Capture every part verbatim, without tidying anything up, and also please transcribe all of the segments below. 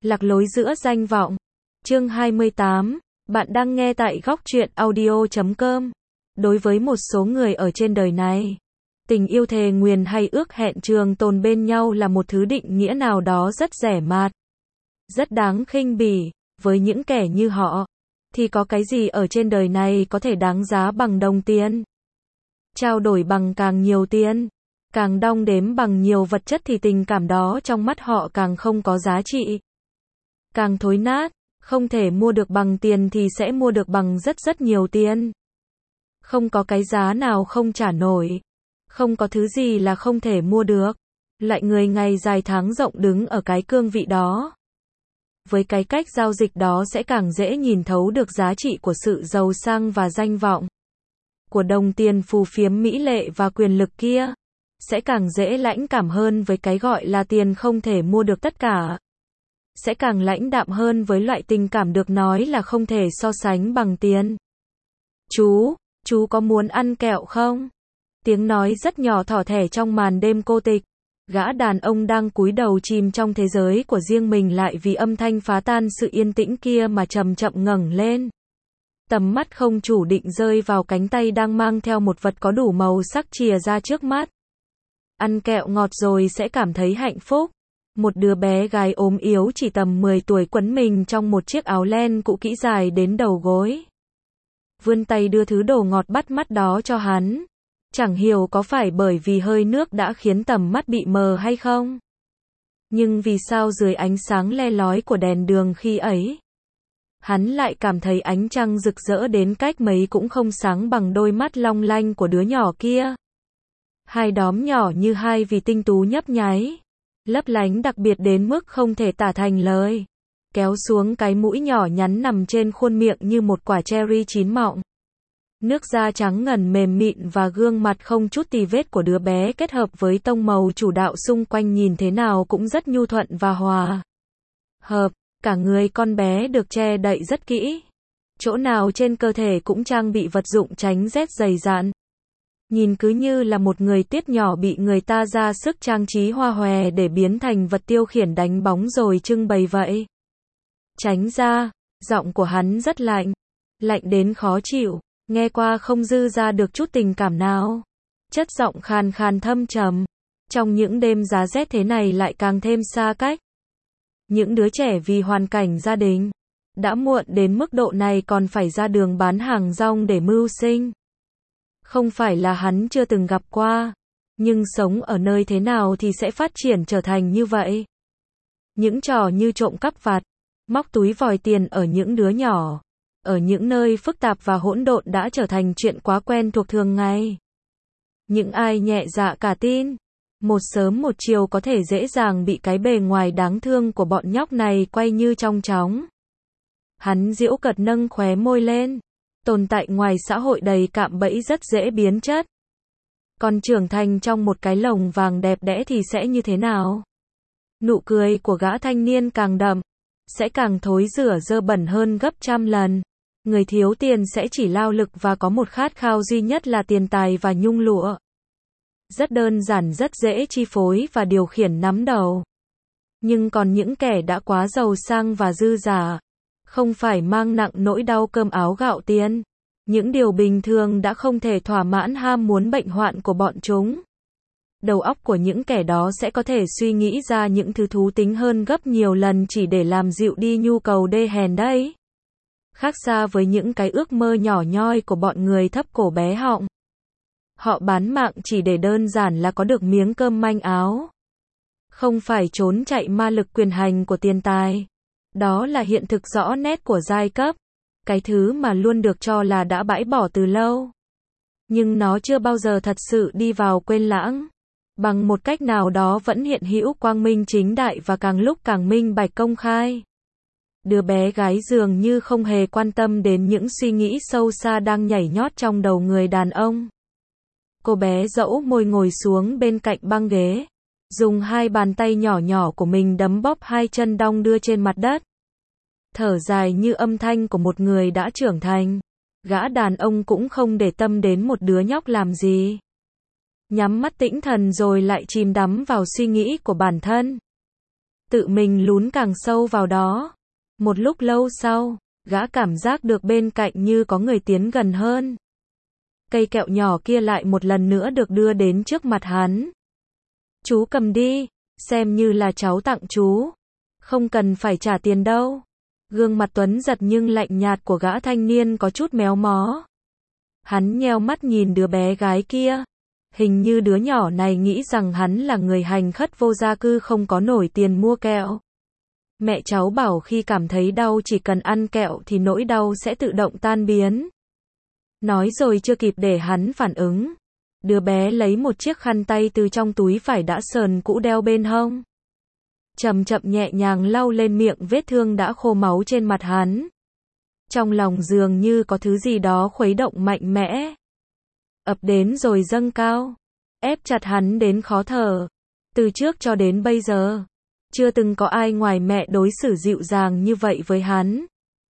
Lạc lối giữa danh vọng. Chương hai mươi tám. Bạn đang nghe tại góc truyện audio chấm com. Đối với một số người ở trên đời này, tình yêu thề nguyền hay ước hẹn trường tồn bên nhau là một thứ định nghĩa nào đó rất rẻ mạt, rất đáng khinh bỉ. Với những kẻ như họ, thì có cái gì ở trên đời này có thể đáng giá bằng đồng tiền? Trao đổi bằng càng nhiều tiền, càng đong đếm bằng nhiều vật chất thì tình cảm đó trong mắt họ càng không có giá trị, càng thối nát. Không thể mua được bằng tiền thì sẽ mua được bằng rất rất nhiều tiền. Không có cái giá nào không trả nổi. Không có thứ gì là không thể mua được. Lại người ngày dài tháng rộng đứng ở cái cương vị đó. Với cái cách giao dịch đó sẽ càng dễ nhìn thấu được giá trị của sự giàu sang và danh vọng, của đồng tiền phù phiếm mỹ lệ và quyền lực kia. Sẽ càng dễ lãnh cảm hơn với cái gọi là tiền không thể mua được tất cả. Sẽ càng lãnh đạm hơn với loại tình cảm được nói là không thể so sánh bằng tiền. Chú, chú có muốn ăn kẹo không? Tiếng nói rất nhỏ thỏ thẻ trong màn đêm cô tịch. Gã đàn ông đang cúi đầu chìm trong thế giới của riêng mình lại vì âm thanh phá tan sự yên tĩnh kia mà chậm chậm ngẩng lên. Tầm mắt không chủ định rơi vào cánh tay đang mang theo một vật có đủ màu sắc chìa ra trước mắt. Ăn kẹo ngọt rồi sẽ cảm thấy hạnh phúc. Một đứa bé gái ốm yếu chỉ tầm mười tuổi quấn mình trong một chiếc áo len cũ kỹ dài đến đầu gối. Vươn tay đưa thứ đồ ngọt bắt mắt đó cho hắn. Chẳng hiểu có phải bởi vì hơi nước đã khiến tầm mắt bị mờ hay không? Nhưng vì sao dưới ánh sáng le lói của đèn đường khi ấy, hắn lại cảm thấy ánh trăng rực rỡ đến cách mấy cũng không sáng bằng đôi mắt long lanh của đứa nhỏ kia. Hai đóm nhỏ như hai vì tinh tú nhấp nháy, lấp lánh đặc biệt đến mức không thể tả thành lời. Kéo xuống cái mũi nhỏ nhắn nằm trên khuôn miệng như một quả cherry chín mọng. Nước da trắng ngần mềm mịn và gương mặt không chút tì vết của đứa bé kết hợp với tông màu chủ đạo xung quanh nhìn thế nào cũng rất nhu thuận và hòa hợp. Cả người con bé được che đậy rất kỹ. Chỗ nào trên cơ thể cũng trang bị vật dụng tránh rét dày dặn. Nhìn cứ như là một người tiết nhỏ bị người ta ra sức trang trí hoa hòe để biến thành vật tiêu khiển đánh bóng rồi trưng bày vậy. Tránh ra, giọng của hắn rất lạnh. Lạnh đến khó chịu. Nghe qua không dư ra được chút tình cảm nào. Chất giọng khàn khàn thâm trầm. Trong những đêm giá rét thế này lại càng thêm xa cách. Những đứa trẻ vì hoàn cảnh gia đình đã muộn đến mức độ này còn phải ra đường bán hàng rong để mưu sinh. Không phải là hắn chưa từng gặp qua, nhưng sống ở nơi thế nào thì sẽ phát triển trở thành như vậy. Những trò như trộm cắp vặt, móc túi vòi tiền ở những đứa nhỏ, ở những nơi phức tạp và hỗn độn đã trở thành chuyện quá quen thuộc thường ngày. Những ai nhẹ dạ cả tin, một sớm một chiều có thể dễ dàng bị cái bề ngoài đáng thương của bọn nhóc này quay như trong chóng. Hắn giễu cợt nâng khóe môi lên. Tồn tại ngoài xã hội đầy cạm bẫy rất dễ biến chất. Còn trưởng thành trong một cái lồng vàng đẹp đẽ thì sẽ như thế nào? Nụ cười của gã thanh niên càng đậm, sẽ càng thối rửa dơ bẩn hơn gấp trăm lần. Người thiếu tiền sẽ chỉ lao lực và có một khát khao duy nhất là tiền tài và nhung lụa. Rất đơn giản, rất dễ chi phối và điều khiển nắm đầu. Nhưng còn những kẻ đã quá giàu sang và dư dả, không phải mang nặng nỗi đau cơm áo gạo tiền. Những điều bình thường đã không thể thỏa mãn ham muốn bệnh hoạn của bọn chúng. Đầu óc của những kẻ đó sẽ có thể suy nghĩ ra những thứ thú tính hơn gấp nhiều lần chỉ để làm dịu đi nhu cầu đê hèn đấy. Khác xa với những cái ước mơ nhỏ nhoi của bọn người thấp cổ bé họng. Họ bán mạng chỉ để đơn giản là có được miếng cơm manh áo. Không phải trốn chạy ma lực quyền hành của tiền tài. Đó là hiện thực rõ nét của giai cấp. Cái thứ mà luôn được cho là đã bãi bỏ từ lâu. Nhưng nó chưa bao giờ thật sự đi vào quên lãng. Bằng một cách nào đó vẫn hiện hữu quang minh chính đại và càng lúc càng minh bạch công khai. Đứa bé gái dường như không hề quan tâm đến những suy nghĩ sâu xa đang nhảy nhót trong đầu người đàn ông. Cô bé dẫu môi ngồi xuống bên cạnh băng ghế. Dùng hai bàn tay nhỏ nhỏ của mình đấm bóp hai chân đong đưa trên mặt đất. Thở dài như âm thanh của một người đã trưởng thành. Gã đàn ông cũng không để tâm đến một đứa nhóc làm gì. Nhắm mắt tĩnh thần rồi lại chìm đắm vào suy nghĩ của bản thân. tự mình lún càng sâu vào đó. Một lúc lâu sau, gã cảm giác được bên cạnh như có người tiến gần hơn. Cây kẹo nhỏ kia lại một lần nữa được đưa đến trước mặt hắn. Chú cầm đi, xem như là cháu tặng chú. Không cần phải trả tiền đâu. Gương mặt tuấn giật nhưng lạnh nhạt của gã thanh niên có chút méo mó. Hắn nheo mắt nhìn đứa bé gái kia. Hình như đứa nhỏ này nghĩ rằng hắn là người hành khất vô gia cư không có nổi tiền mua kẹo. Mẹ cháu bảo khi cảm thấy đau chỉ cần ăn kẹo thì nỗi đau sẽ tự động tan biến. Nói rồi chưa kịp để hắn phản ứng. Đứa bé lấy một chiếc khăn tay từ trong túi vải đã sờn cũ đeo bên hông. Chậm chậm nhẹ nhàng lau lên miệng vết thương đã khô máu trên mặt hắn. Trong lòng dường như có thứ gì đó khuấy động mạnh mẽ. Ập đến rồi dâng cao. Ép chặt hắn đến khó thở. Từ trước cho đến bây giờ. Chưa từng có ai ngoài mẹ đối xử dịu dàng như vậy với hắn.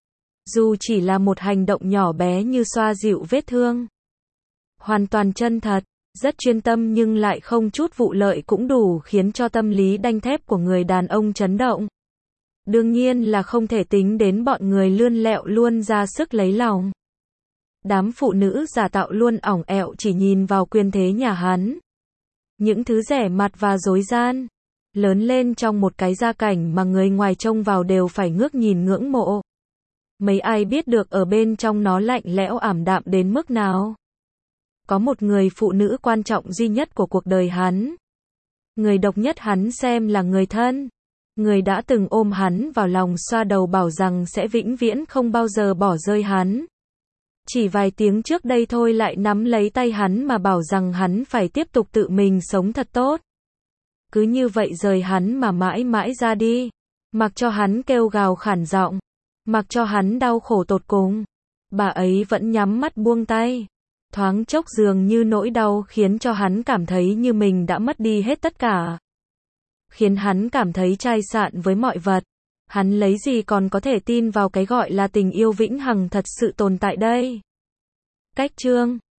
Dù chỉ là một hành động nhỏ bé như xoa dịu vết thương. Hoàn toàn chân thật, rất chuyên tâm nhưng lại không chút vụ lợi cũng đủ khiến cho tâm lý đanh thép của người đàn ông chấn động. Đương nhiên là không thể tính đến bọn người lươn lẹo luôn ra sức lấy lòng. Đám phụ nữ giả tạo luôn ỏng ẹo chỉ nhìn vào quyền thế nhà hắn. Những thứ rẻ mặt và dối gian. Lớn lên trong một cái gia cảnh mà người ngoài trông vào đều phải ngước nhìn ngưỡng mộ. Mấy ai biết được ở bên trong nó lạnh lẽo ảm đạm đến mức nào. Có một người phụ nữ quan trọng duy nhất của cuộc đời hắn. Người độc nhất hắn xem là người thân. Người đã từng ôm hắn vào lòng xoa đầu bảo rằng sẽ vĩnh viễn không bao giờ bỏ rơi hắn. Chỉ vài tiếng trước đây thôi lại nắm lấy tay hắn mà bảo rằng hắn phải tiếp tục tự mình sống thật tốt. Cứ như vậy rời hắn mà mãi mãi ra đi. Mặc cho hắn kêu gào khản giọng. Mặc cho hắn đau khổ tột cùng. Bà ấy vẫn nhắm mắt buông tay. Thoáng chốc dường như nỗi đau khiến cho hắn cảm thấy như mình đã mất đi hết tất cả. Khiến hắn cảm thấy chai sạn với mọi vật. Hắn lấy gì còn có thể tin vào cái gọi là tình yêu vĩnh hằng thật sự tồn tại đây. Cách chương